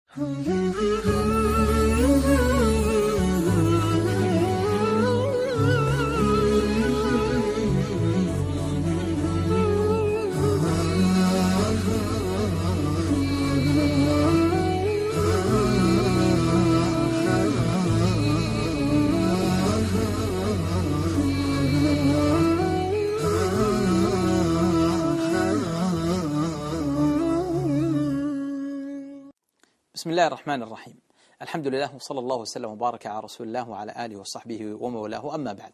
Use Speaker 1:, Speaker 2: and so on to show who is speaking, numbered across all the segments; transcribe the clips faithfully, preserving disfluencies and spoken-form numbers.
Speaker 1: بسم الله الرحمن الرحيم. الحمد لله وصلى الله وسلم وبارك على رسول الله وعلى آله وصحبه ومولاه، أما بعد،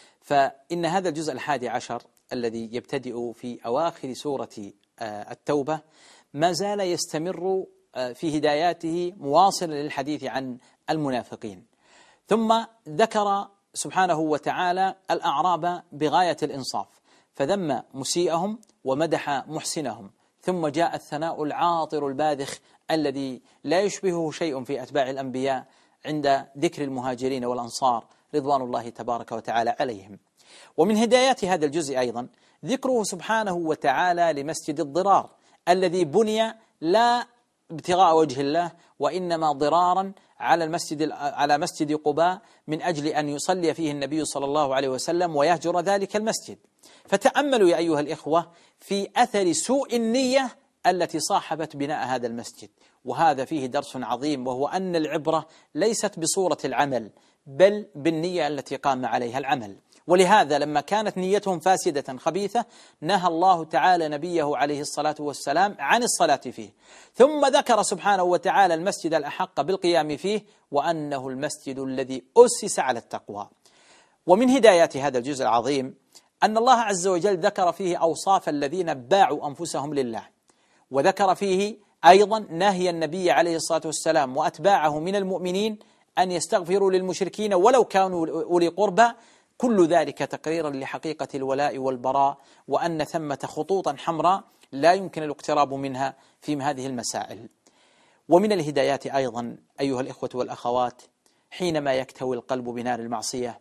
Speaker 1: فإن هذا الجزء الحادي عشر الذي يبتدئ في أواخر سورة التوبة ما زال يستمر في هداياته مواصلا للحديث عن المنافقين، ثم ذكر سبحانه وتعالى الأعراب بغاية الإنصاف فذم مسيئهم ومدح محسنهم، ثم جاء الثناء العاطر الباذخ الذي لا يشبهه شيء في أتباع الأنبياء عند ذكر المهاجرين والأنصار رضوان الله تبارك وتعالى عليهم. ومن هدايات هذا الجزء أيضا ذكره سبحانه وتعالى لمسجد الضرار الذي بني لا ابتغاء وجه الله وإنما ضرارا على المسجد على مسجد قباء من أجل أن يصلي فيه النبي صلى الله عليه وسلم ويهجر ذلك المسجد. فتأملوا يا أيها الإخوة في أثر سوء النية التي صاحبت بناء هذا المسجد، وهذا فيه درس عظيم، وهو أن العبرة ليست بصورة العمل بل بالنية التي قام عليها العمل. ولهذا لما كانت نيتهم فاسدة خبيثة نهى الله تعالى نبيه عليه الصلاة والسلام عن الصلاة فيه، ثم ذكر سبحانه وتعالى المسجد الأحق بالقيام فيه وأنه المسجد الذي أسس على التقوى. ومن هدايات هذا الجزء العظيم أن الله عز وجل ذكر فيه أوصاف الذين باعوا أنفسهم لله، وذكر فيه أيضا نهي النبي عليه الصلاة والسلام وأتباعه من المؤمنين أن يستغفروا للمشركين ولو كانوا أولي قربى، كل ذلك تقريرا لحقيقة الولاء والبراء، وأن ثمة خطوطا حمراء لا يمكن الاقتراب منها في هذه المسائل. ومن الهدايات أيضا أيها الإخوة والأخوات حينما يكتوي القلب بنار المعصية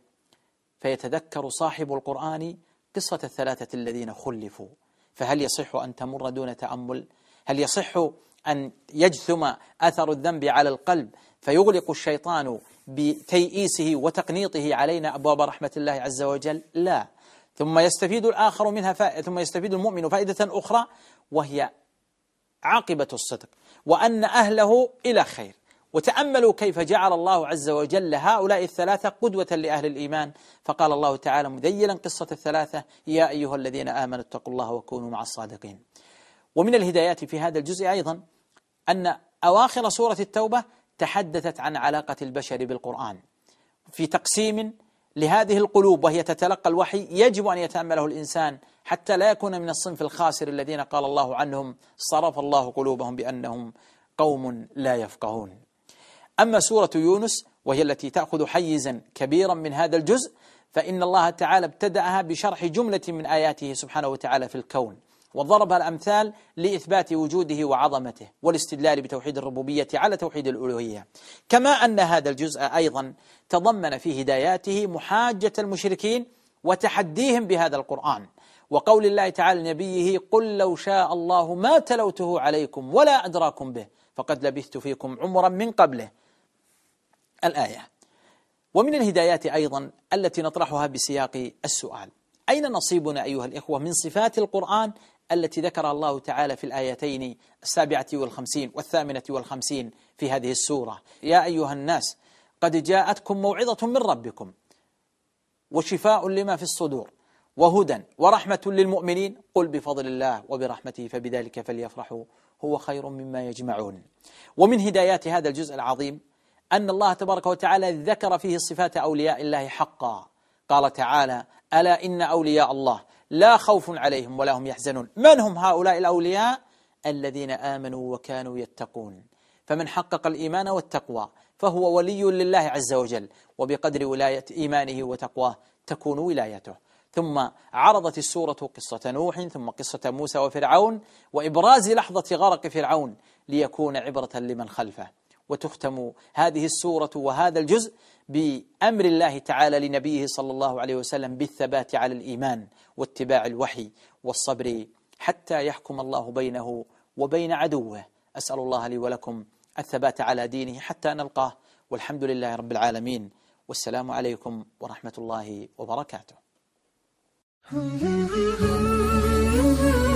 Speaker 1: فيتذكر صاحب القرآن قصة الثلاثة الذين خلفوا، فهل يصح أن تمر دون تأمل؟ هل يصح أن يجثم أثر الذنب على القلب فيغلق الشيطان بتيئيسه وتقنيطه علينا أبواب رحمة الله عز وجل؟ لا. ثم يستفيد الآخر منها فائدة، ثم يستفيد المؤمن فائدة أخرى وهي عاقبة الصدق وأن أهله إلى خير. وتأملوا كيف جعل الله عز وجل هؤلاء الثلاثة قدوة لأهل الإيمان، فقال الله تعالى مذيلا قصة الثلاثة: يا أيها الذين آمنوا اتقوا الله وكونوا مع الصادقين. ومن الهدايات في هذا الجزء أيضا أن أواخر سورة التوبة تحدثت عن علاقة البشر بالقرآن في تقسيم لهذه القلوب وهي تتلقى الوحي يجب أن يتأمله الإنسان حتى لا يكون من الصنف الخاسر الذين قال الله عنهم صرف الله قلوبهم بأنهم قوم لا يفقهون. أما سورة يونس وهي التي تأخذ حيزا كبيرا من هذا الجزء فإن الله تعالى ابتدأها بشرح جملة من آياته سبحانه وتعالى في الكون، وضرب الأمثال لإثبات وجوده وعظمته والاستدلال بتوحيد الربوبية على توحيد الألوهية. كما أن هذا الجزء أيضا تضمن في هداياته محاجة المشركين وتحديهم بهذا القرآن، وقول الله تعالى لنبيه: قل لو شاء الله ما تلوته عليكم ولا أدراكم به فقد لبثت فيكم عمرا من قبله، الآية. ومن الهدايات أيضا التي نطرحها بسياق السؤال: أين نصيبنا أيها الإخوة من صفات القرآن التي ذكرها الله تعالى في الآيتين السابعة والخمسين والثامنة والخمسين في هذه السورة؟ يا أيها الناس قد جاءتكم موعظة من ربكم وشفاء لما في الصدور وهدى ورحمة للمؤمنين قل بفضل الله وبرحمته فبذلك فليفرحوا هو خير مما يجمعون. ومن هدايات هذا الجزء العظيم أن الله تبارك وتعالى ذكر فيه صفات أولياء الله حقا. قال تعالى: ألا إن أولياء الله لا خوف عليهم ولا هم يحزنون. من هم هؤلاء الأولياء؟ الذين آمنوا وكانوا يتقون. فمن حقق الإيمان والتقوى فهو ولي لله عز وجل، وبقدر ولاية إيمانه وتقواه تكون ولايته. ثم عرضت السورة قصة نوح، ثم قصة موسى وفرعون، وإبراز لحظة غرق فرعون ليكون عبرة لمن خلفه. وتختم هذه السورة وهذا الجزء بأمر الله تعالى لنبيه صلى الله عليه وسلم بالثبات على الإيمان واتباع الوحي والصبر حتى يحكم الله بينه وبين عدوه. أسأل الله لي ولكم الثبات على دينه حتى نلقاه، والحمد لله رب العالمين، والسلام عليكم ورحمة الله وبركاته.